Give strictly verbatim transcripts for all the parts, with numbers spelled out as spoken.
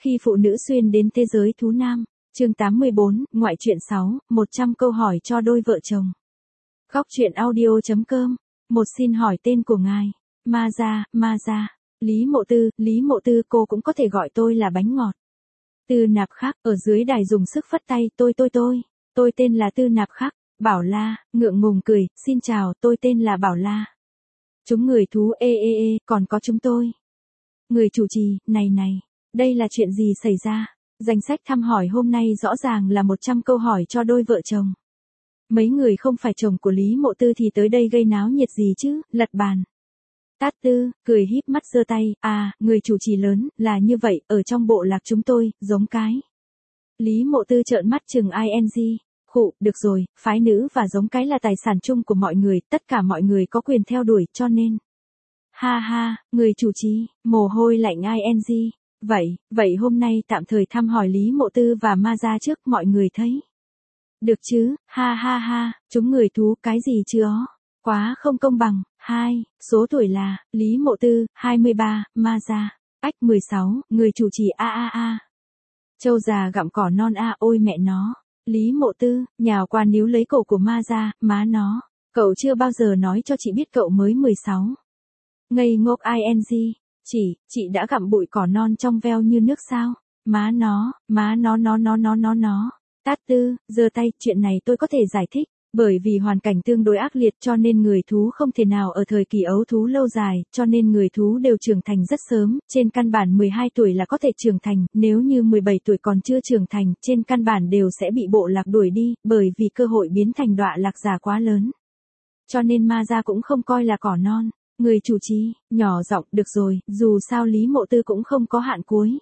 Khi phụ nữ xuyên đến thế giới thú nam, chương tám mươi bốn, ngoại truyện sáu, một trăm câu hỏi cho đôi vợ chồng. Góc truyện audio.com, một xin hỏi tên của ngài. Ma gia, ma gia. Lý Mộ Tư, Lý Mộ Tư cô cũng có thể gọi tôi là bánh ngọt. Tư Nạp Khắc, ở dưới đài dùng sức phất tay, tôi tôi tôi, tôi tên là Tư Nạp Khắc. Bảo La, ngượng ngùng cười, xin chào, tôi tên là Bảo La. Chúng người thú ê ê ê, còn có chúng tôi. Người chủ trì, này này, đây là chuyện gì xảy ra? Danh sách thăm hỏi hôm nay rõ ràng là một trăm câu hỏi cho đôi vợ chồng. Mấy người không phải chồng của Lý Mộ Tư thì tới đây gây náo nhiệt gì chứ, lật bàn. Tát Tư, cười híp mắt giơ tay, à, người chủ trì lớn, là như vậy, ở trong bộ lạc chúng tôi, giống cái. Lý Mộ Tư trợn mắt chừng ing, khụ, được rồi, phái nữ và giống cái là tài sản chung của mọi người, tất cả mọi người có quyền theo đuổi, cho nên. Ha ha, người chủ trì, mồ hôi lạnh ing. Vậy, vậy hôm nay tạm thời thăm hỏi Lý Mộ Tư và ma gia trước mọi người thấy. Được chứ, ha ha ha, chúng người thú cái gì chứ ó, quá không công bằng. Hai, số tuổi là, Lý Mộ Tư, hai mươi ba, ma gia, ách mười sáu, người chủ trì a a a. Châu già gặm cỏ non a ôi mẹ nó. Lý Mộ Tư, nhào qua níu lấy cổ của ma gia, má nó, cậu chưa bao giờ nói cho chị biết cậu mới mười sáu. Ngây ngốc ing, chị, chị đã gặm bụi cỏ non trong veo như nước sao? Má nó, má nó nó nó nó nó nó. Tát Tư, giơ tay, chuyện này tôi có thể giải thích, bởi vì hoàn cảnh tương đối ác liệt cho nên người thú không thể nào ở thời kỳ ấu thú lâu dài, cho nên người thú đều trưởng thành rất sớm, trên căn bản mười hai tuổi là có thể trưởng thành, nếu như mười bảy tuổi còn chưa trưởng thành, trên căn bản đều sẽ bị bộ lạc đuổi đi, bởi vì cơ hội biến thành đọa lạc giả quá lớn. Cho nên ma gia cũng không coi là cỏ non. Người chủ trì, nhỏ giọng, được rồi, dù sao Lý Mộ Tư cũng không có hạn cuối.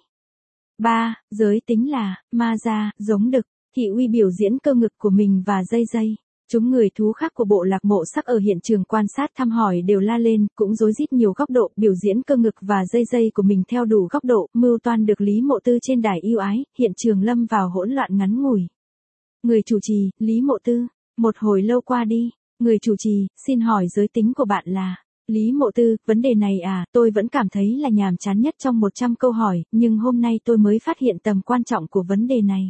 Ba, giới tính là, ma gia, giống đực, thị uy biểu diễn cơ ngực của mình và dây dây. Chúng người thú khác của bộ lạc Mộ Sắc ở hiện trường quan sát thăm hỏi đều la lên, cũng rối rít nhiều góc độ, biểu diễn cơ ngực và dây dây của mình theo đủ góc độ, mưu toan được Lý Mộ Tư trên đài yêu ái, hiện trường lâm vào hỗn loạn ngắn ngủi. Người chủ trì, Lý Mộ Tư, một hồi lâu qua đi, người chủ trì, xin hỏi giới tính của bạn là. Lý Mộ Tư, vấn đề này à, tôi vẫn cảm thấy là nhàm chán nhất trong một trăm câu hỏi, nhưng hôm nay tôi mới phát hiện tầm quan trọng của vấn đề này.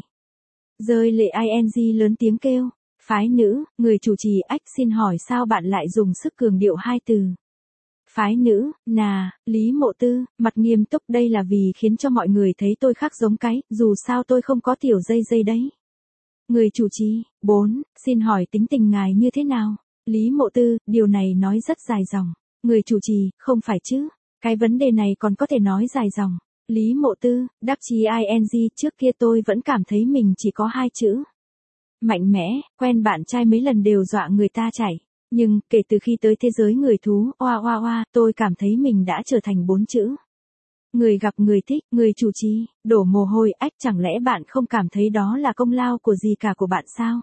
Rơi lệ ing lớn tiếng kêu, phái nữ, người chủ trì ách xin hỏi sao bạn lại dùng sức cường điệu hai từ. Phái nữ, nà, Lý Mộ Tư, mặt nghiêm túc đây là vì khiến cho mọi người thấy tôi khác giống cái, dù sao tôi không có tiểu dây dây đấy. Người chủ trì, bốn, xin hỏi tính tình ngài như thế nào? Lý Mộ Tư, điều này nói rất dài dòng. Người chủ trì, không phải chứ, cái vấn đề này còn có thể nói dài dòng. Lý Mộ Tư, đắc chí ing, trước kia tôi vẫn cảm thấy mình chỉ có hai chữ. Mạnh mẽ, quen bạn trai mấy lần đều dọa người ta chảy. Nhưng, kể từ khi tới thế giới người thú, oa oa oa, tôi cảm thấy mình đã trở thành bốn chữ. Người gặp người thích, người chủ trì, đổ mồ hôi ách chẳng lẽ bạn không cảm thấy đó là công lao của gì cả của bạn sao?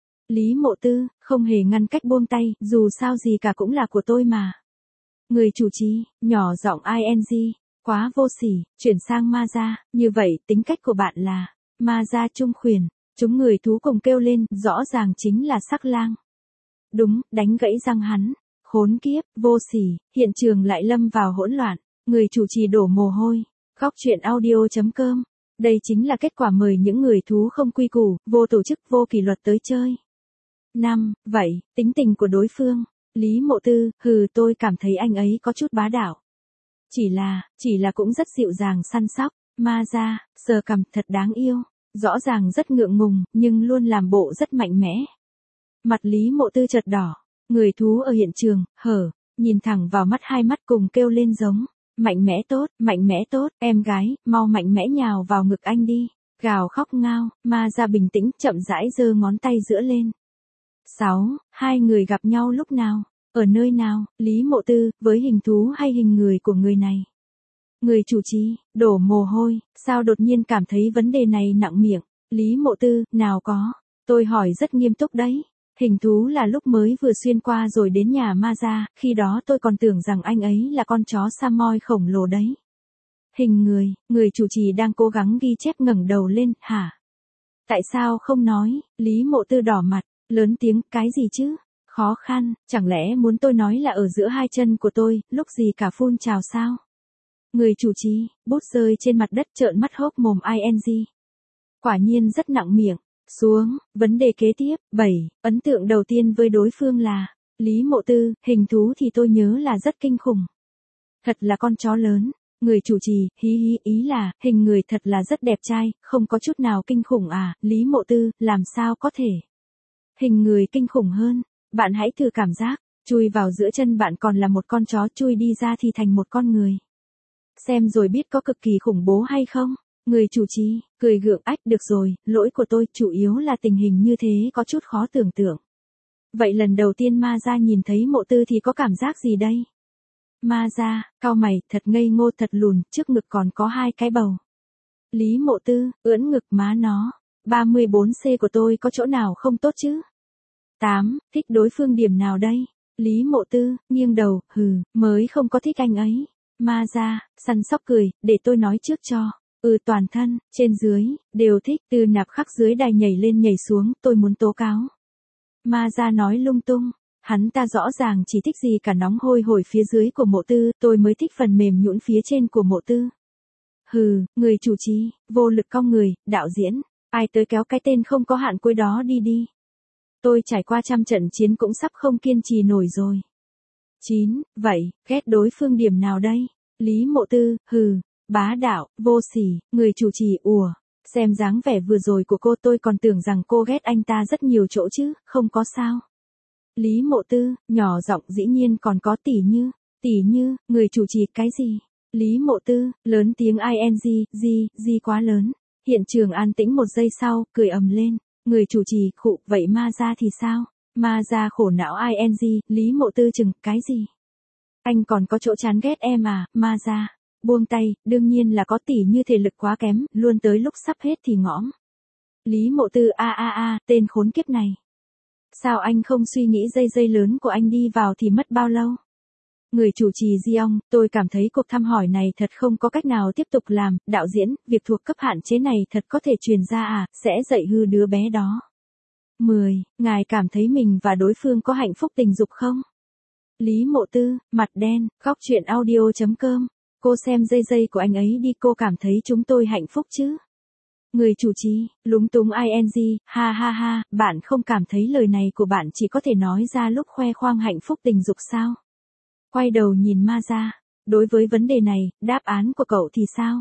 Lý Mộ Tư, không hề ngăn cách buông tay, dù sao gì cả cũng là của tôi mà. Người chủ trì, nhỏ giọng ing, quá vô sỉ, chuyển sang ma gia, như vậy tính cách của bạn là, ma gia trung khuyển, chúng người thú cùng kêu lên, rõ ràng chính là sắc lang. Đúng, đánh gãy răng hắn, khốn kiếp, vô sỉ, hiện trường lại lâm vào hỗn loạn, người chủ trì đổ mồ hôi, góc truyện audio.com, đây chính là kết quả mời những người thú không quy củ, vô tổ chức, vô kỷ luật tới chơi. Năm, vậy, tính tình của đối phương. Lý Mộ Tư, hừ tôi cảm thấy anh ấy có chút bá đạo. Chỉ là, chỉ là cũng rất dịu dàng săn sóc, ma gia, sờ cằm thật đáng yêu, rõ ràng rất ngượng ngùng, nhưng luôn làm bộ rất mạnh mẽ. Mặt Lý Mộ Tư chợt đỏ, người thú ở hiện trường, hở, nhìn thẳng vào mắt hai mắt cùng kêu lên giống, mạnh mẽ tốt, mạnh mẽ tốt, em gái, mau mạnh mẽ nhào vào ngực anh đi, gào khóc ngao, ma gia bình tĩnh chậm rãi giơ ngón tay giữa lên. Sáu, hai người gặp nhau lúc nào, ở nơi nào, Lý Mộ Tư, với hình thú hay hình người của người này? Người chủ trì, đổ mồ hôi, sao đột nhiên cảm thấy vấn đề này nặng miệng, Lý Mộ Tư, nào có, tôi hỏi rất nghiêm túc đấy, hình thú là lúc mới vừa xuyên qua rồi đến nhà ma gia, khi đó tôi còn tưởng rằng anh ấy là con chó Samoy khổng lồ đấy. Hình người, người chủ trì đang cố gắng ghi chép ngẩng đầu lên, hả? Tại sao không nói, Lý Mộ Tư đỏ mặt. Lớn tiếng, cái gì chứ? Khó khăn, chẳng lẽ muốn tôi nói là ở giữa hai chân của tôi, lúc gì cả phun trào sao? Người chủ trì, bút rơi trên mặt đất trợn mắt hốc mồm ing. Quả nhiên rất nặng miệng. Xuống, vấn đề kế tiếp, bảy, ấn tượng đầu tiên với đối phương là, Lý Mộ Tư, hình thú thì tôi nhớ là rất kinh khủng. Thật là con chó lớn. Người chủ trì, hí hí ý là, hình người thật là rất đẹp trai, không có chút nào kinh khủng à, Lý Mộ Tư, làm sao có thể. Hình người kinh khủng hơn, bạn hãy thử cảm giác, chui vào giữa chân bạn còn là một con chó, chui đi ra thì thành một con người. Xem rồi biết có cực kỳ khủng bố hay không? Người chủ trì, cười gượng ách được rồi, lỗi của tôi, chủ yếu là tình hình như thế có chút khó tưởng tượng. Vậy lần đầu tiên ma gia nhìn thấy Mộ Tư thì có cảm giác gì đây? Ma gia, cau mày, thật ngây ngô thật lùn, trước ngực còn có hai cái bầu. Lý Mộ Tư, ưỡn ngực má nó, ba mươi bốn C của tôi có chỗ nào không tốt chứ? tám, thích đối phương điểm nào đây? Lý Mộ Tư, nghiêng đầu, hừ, mới không có thích anh ấy. Ma gia, săn sóc cười, để tôi nói trước cho. Ừ toàn thân, trên dưới, đều thích, từ nạp khắc dưới đài nhảy lên nhảy xuống, tôi muốn tố cáo. Ma gia nói lung tung, hắn ta rõ ràng chỉ thích gì cả nóng hôi hổi phía dưới của Mộ Tư, tôi mới thích phần mềm nhũn phía trên của Mộ Tư. Hừ, người chủ trì, vô lực cong người, đạo diễn, ai tới kéo cái tên không có hạn cuối đó đi đi. Tôi trải qua trăm trận chiến cũng sắp không kiên trì nổi rồi. chín, vậy, ghét đối phương điểm nào đây? Lý Mộ Tư, hừ, bá đạo, vô sỉ, người chủ trì ùa. Xem dáng vẻ vừa rồi của cô tôi còn tưởng rằng cô ghét anh ta rất nhiều chỗ chứ, không có sao. Lý Mộ Tư, nhỏ giọng dĩ nhiên còn có tỉ như, tỉ như, người chủ trì cái gì? Lý Mộ Tư, lớn tiếng ing, gì, gì quá lớn. Hiện trường an tĩnh một giây sau, cười ầm lên. Người chủ trì, khụ, vậy ma gia thì sao? Ma gia khổ não ing, Lý Mộ Tư chừng, cái gì? Anh còn có chỗ chán ghét em à, ma gia. Buông tay, đương nhiên là có tỉ như thể lực quá kém, luôn tới lúc sắp hết thì ngõm. Lý Mộ Tư a a a, tên khốn kiếp này. Sao anh không suy nghĩ dây dây lớn của anh đi vào thì mất bao lâu? Người chủ trì Giong, tôi cảm thấy cuộc thăm hỏi này thật không có cách nào tiếp tục làm, đạo diễn, việc thuộc cấp hạn chế này thật có thể truyền ra à, sẽ dạy hư đứa bé đó. mười. Ngài cảm thấy mình và đối phương có hạnh phúc tình dục không? Lý Mộ Tư, mặt đen, khóc chuyện audio chấm com. Cô xem dây dây của anh ấy đi, cô cảm thấy chúng tôi hạnh phúc chứ? Người chủ trì, lúng túng ing, ha ha ha, bạn không cảm thấy lời này của bạn chỉ có thể nói ra lúc khoe khoang hạnh phúc tình dục sao? Quay đầu nhìn ma gia, đối với vấn đề này, đáp án của cậu thì sao?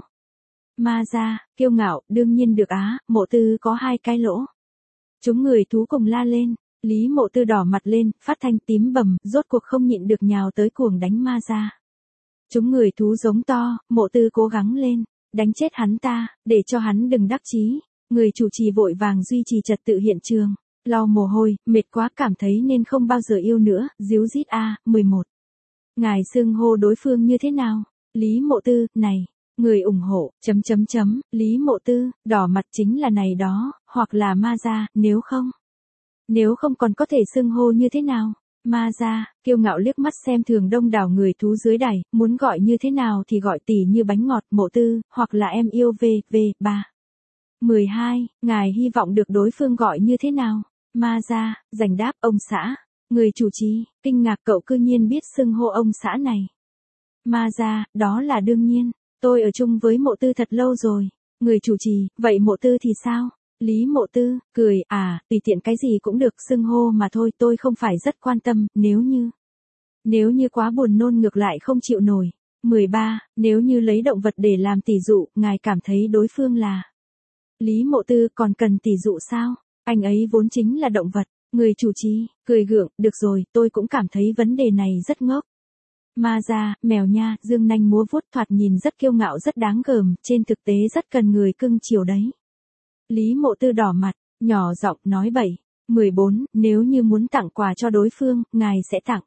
Ma gia, kiêu ngạo, đương nhiên được á, Mộ Tư có hai cái lỗ. Chúng người thú cùng la lên, Lý Mộ Tư đỏ mặt lên, phát thanh tím bầm, rốt cuộc không nhịn được nhào tới cuồng đánh ma gia. Chúng người thú giống to, Mộ Tư cố gắng lên, đánh chết hắn ta, để cho hắn đừng đắc chí. Người chủ trì vội vàng duy trì trật tự hiện trường, lau mồ hôi, mệt quá cảm thấy nên không bao giờ yêu nữa, díu dít a, mười một. Ngài xưng hô đối phương như thế nào? Lý Mộ Tư, này, người ủng hộ, chấm chấm chấm, Lý Mộ Tư, đỏ mặt chính là này đó, hoặc là ma gia, nếu không. Nếu không còn có thể xưng hô như thế nào? Ma gia, kiêu ngạo liếc mắt xem thường đông đảo người thú dưới đài, muốn gọi như thế nào thì gọi tỉ như bánh ngọt, Mộ Tư, hoặc là em yêu v, v, ba. mười hai, ngài hy vọng được đối phương gọi như thế nào? Ma gia, giành đáp, ông xã. Người chủ trì, kinh ngạc cậu cư nhiên biết xưng hô ông xã này. Ma gia, đó là đương nhiên, tôi ở chung với Mộ Tư thật lâu rồi. Người chủ trì, vậy Mộ Tư thì sao? Lý Mộ Tư, cười, à, tùy tiện cái gì cũng được xưng hô mà thôi, tôi không phải rất quan tâm, nếu như. Nếu như quá buồn nôn ngược lại không chịu nổi. mười ba, nếu như lấy động vật để làm tỉ dụ, ngài cảm thấy đối phương là. Lý Mộ Tư, còn cần tỉ dụ sao? Anh ấy vốn chính là động vật. Người chủ trì, cười gượng, được rồi, tôi cũng cảm thấy vấn đề này rất ngốc. Ma gia, mèo nha, dương nanh múa vuốt thoạt nhìn rất kiêu ngạo rất đáng gờm, trên thực tế rất cần người cưng chiều đấy. Lý Mộ Tư đỏ mặt, nhỏ giọng nói bậy. mười bốn, nếu như muốn tặng quà cho đối phương, ngài sẽ tặng.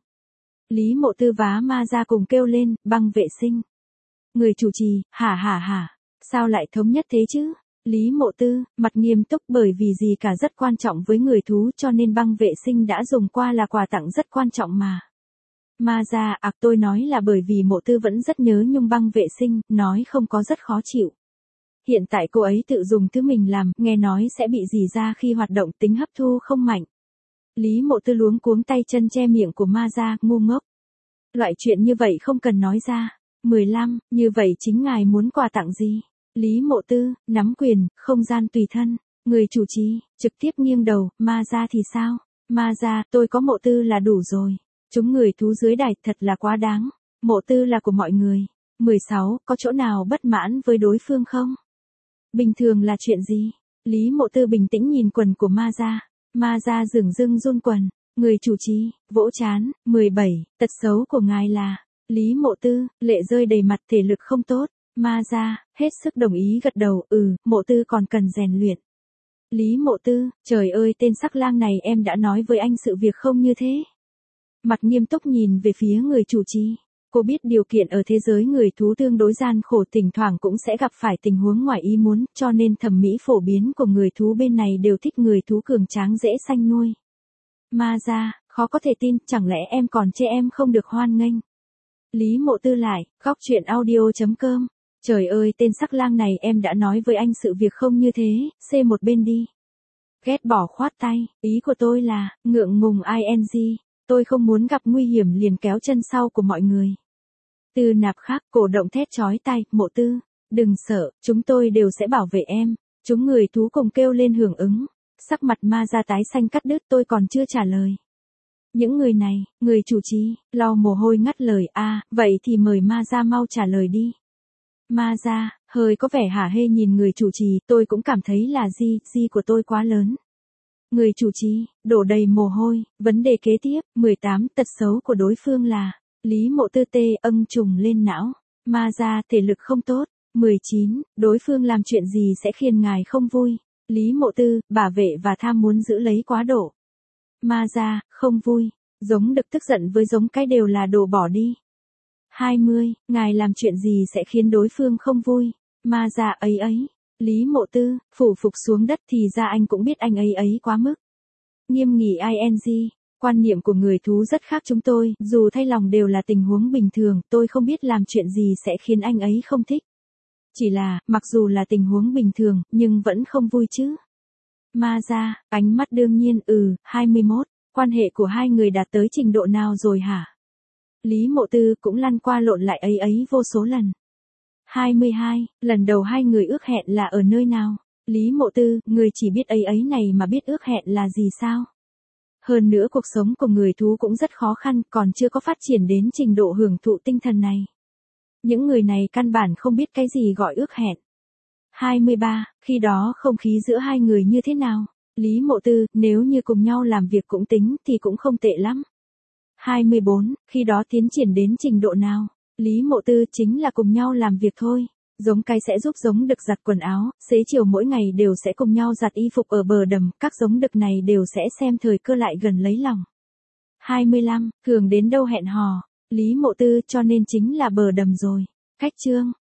Lý Mộ Tư vá ma gia cùng kêu lên, băng vệ sinh. Người chủ trì, hả hả hả, sao lại thống nhất thế chứ? Lý Mộ Tư, mặt nghiêm túc bởi vì gì cả rất quan trọng với người thú cho nên băng vệ sinh đã dùng qua là quà tặng rất quan trọng mà. Ma gia, ạc tôi nói là bởi vì Mộ Tư vẫn rất nhớ nhung băng vệ sinh, nói không có rất khó chịu. Hiện tại cô ấy tự dùng thứ mình làm, nghe nói sẽ bị rỉ ra khi hoạt động, tính hấp thu không mạnh. Lý Mộ Tư luống cuống tay chân che miệng của ma gia, ngu ngốc. Loại chuyện như vậy không cần nói ra. mười lăm, như vậy chính ngài muốn quà tặng gì? Lý Mộ Tư, nắm quyền, không gian tùy thân. Người chủ trì, trực tiếp nghiêng đầu, ma ra thì sao? Ma ra, tôi có Mộ Tư là đủ rồi. Chúng người thú dưới đài thật là quá đáng. Mộ Tư là của mọi người. mười sáu, có chỗ nào bất mãn với đối phương không? Bình thường là chuyện gì? Lý Mộ Tư bình tĩnh nhìn quần của ma ra. Ma ra dửng dưng run quần. Người chủ trì, vỗ chán. mười bảy, tật xấu của ngài là. Lý Mộ Tư, lệ rơi đầy mặt, thể lực không tốt. Ma ra, hết sức đồng ý gật đầu, ừ, Mộ Tư còn cần rèn luyện. Lý Mộ Tư, trời ơi tên sắc lang này em đã nói với anh sự việc không như thế. Mặt nghiêm túc nhìn về phía người chủ trì. Cô biết điều kiện ở thế giới người thú tương đối gian khổ, thỉnh thoảng cũng sẽ gặp phải tình huống ngoài ý muốn, cho nên thẩm mỹ phổ biến của người thú bên này đều thích người thú cường tráng dễ sanh nuôi. Ma ra, khó có thể tin, chẳng lẽ em còn chê em không được hoan nghênh. Lý Mộ Tư lại, góc chuyện audio.com. Trời ơi tên sắc lang này em đã nói với anh sự việc không như thế, xê một bên đi. Ghét bỏ khoát tay, ý của tôi là, ngượng ngùng ing, tôi không muốn gặp nguy hiểm liền kéo chân sau của mọi người. Từ nạp khác, cổ động thét chói tai, Mộ Tư, đừng sợ, chúng tôi đều sẽ bảo vệ em. Chúng người thú cùng kêu lên hưởng ứng. Sắc mặt ma ra tái xanh cắt đứt, tôi còn chưa trả lời. Những người này, người chủ trì, lau mồ hôi ngắt lời, a à, vậy thì mời ma ra mau trả lời đi. Ma ra, hơi có vẻ hả hê nhìn người chủ trì, tôi cũng cảm thấy là di, di của tôi quá lớn. Người chủ trì, đổ đầy mồ hôi, vấn đề kế tiếp, mười tám, tật xấu của đối phương là, Lý Mộ Tư tê âng trùng lên não, ma ra, thể lực không tốt, mười chín, đối phương làm chuyện gì sẽ khiến ngài không vui, Lý Mộ Tư, bảo vệ và tham muốn giữ lấy quá độ. Ma ra, không vui, giống đực tức giận với giống cái đều là đồ bỏ đi. hai mươi, ngài làm chuyện gì sẽ khiến đối phương không vui, ma ra ấy ấy. Lý Mộ Tư, phủ phục xuống đất thì ra anh cũng biết anh ấy ấy quá mức. Nghiêm nghị ing, quan niệm của người thú rất khác chúng tôi, dù thay lòng đều là tình huống bình thường, tôi không biết làm chuyện gì sẽ khiến anh ấy không thích. Chỉ là, mặc dù là tình huống bình thường, nhưng vẫn không vui chứ. Ma ra, ánh mắt đương nhiên, ừ, hai mươi mốt, quan hệ của hai người đạt tới trình độ nào rồi hả? Lý Mộ Tư cũng lăn qua lộn lại ấy ấy vô số lần. hai mươi hai, lần đầu hai người ước hẹn là ở nơi nào? Lý Mộ Tư, người chỉ biết ấy ấy này mà biết ước hẹn là gì sao? Hơn nữa cuộc sống của người thú cũng rất khó khăn, còn chưa có phát triển đến trình độ hưởng thụ tinh thần này. Những người này căn bản không biết cái gì gọi ước hẹn. hai mươi ba, khi đó không khí giữa hai người như thế nào? Lý Mộ Tư, nếu như cùng nhau làm việc cũng tính thì cũng không tệ lắm. hai mươi bốn, khi đó tiến triển đến trình độ nào? Lý Mộ Tư, chính là cùng nhau làm việc thôi. Giống cái sẽ giúp giống đực giặt quần áo, xế chiều mỗi ngày đều sẽ cùng nhau giặt y phục ở bờ đầm, các giống đực này đều sẽ xem thời cơ lại gần lấy lòng. hai mươi lăm, thường đến đâu hẹn hò? Lý Mộ Tư, cho nên chính là bờ đầm rồi. Cách chương